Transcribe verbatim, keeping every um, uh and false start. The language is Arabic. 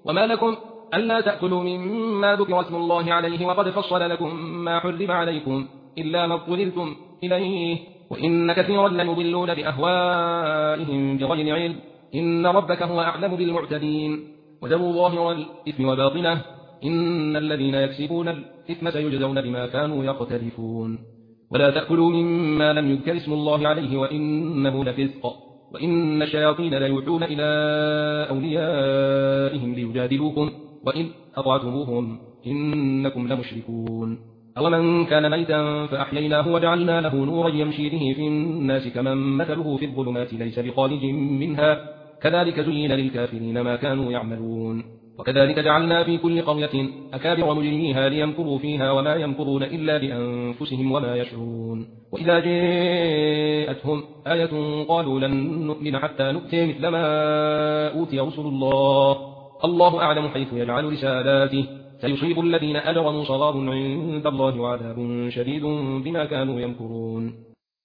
وما لكم ألا تأكلوا مما ذكر اسم الله عليه وقد فصل لكم ما حرم عليكم إلا ما اضطررتم إليه وإن كثيرا ليضلون بأهوائهم بغير علم إن ربك هو أعلم بالمعتدين وذروا ظاهر الإثم وباطنه إن الذين يكسبون الإثم سيجزون بما كانوا يقترفون ولا تأكلوا مما لم يذكر اسم الله عليه وإنه لفسق وإن الشياطين ليوحون إلى أوليائهم ليجادلوكم وإن أطعتموهم إنكم لمشركون أومن كان ميتا فأحييناه وجعلنا له نورا يمشي به في الناس كمن مثله في الظلمات ليس بخارج منها كذلك زين للكافرين ما كانوا يعملون وكذلك جعلنا في كل قرية أكابر مجرميها ليمكروا فيها وما يمكرون إلا بأنفسهم وما يشعرون وإذا جاءتهم آية قالوا لن نؤمن حتى نؤتي مثل ما أوتي رسل الله الله أعلم حيث يجعل رسالاته سيصيب الذين أجرموا صغار عند الله وعذاب شديد بما كانوا يمكرون